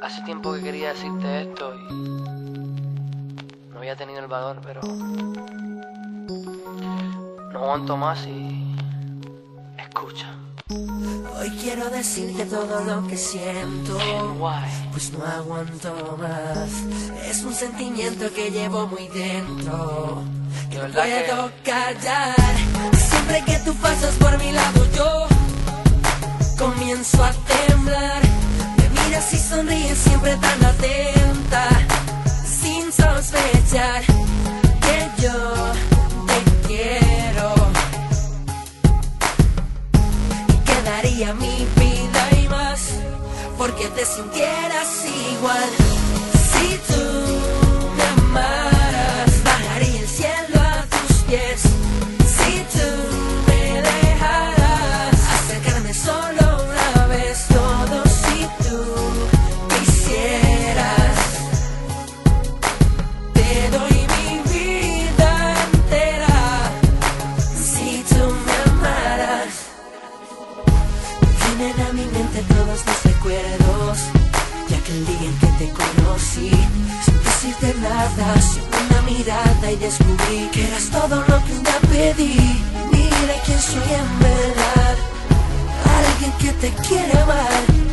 Hace tiempo que quería decirte esto y no había tenido el valor, pero no aguanto más y escucha. Hoy quiero decirte todo lo que siento, Why? pues no aguanto más. Es un sentimiento que llevo muy dentro, que no puedo callar. Siempre que tú pasas por mi lado yo comienzo a temblar. Me miras y sonríes siempre tan atenta, sin sospechar que yo te quiero. Y quedaría mi vida y más porque te sintieras igual. Si tú me amaras, bajaría el cielo a tus pies. Si tú me dejaras acercarme solo una vez, todo si tú quisieras. Te doy mi vida entera si tú me amaras. Vienen a mi mente todos los recuerdos de aquel día en que te conocí, sin decirte nada, sin una mirada, y descubrí que eras todo lo que un día pedí. Mira quién soy en verdad, alguien que te quiere amar.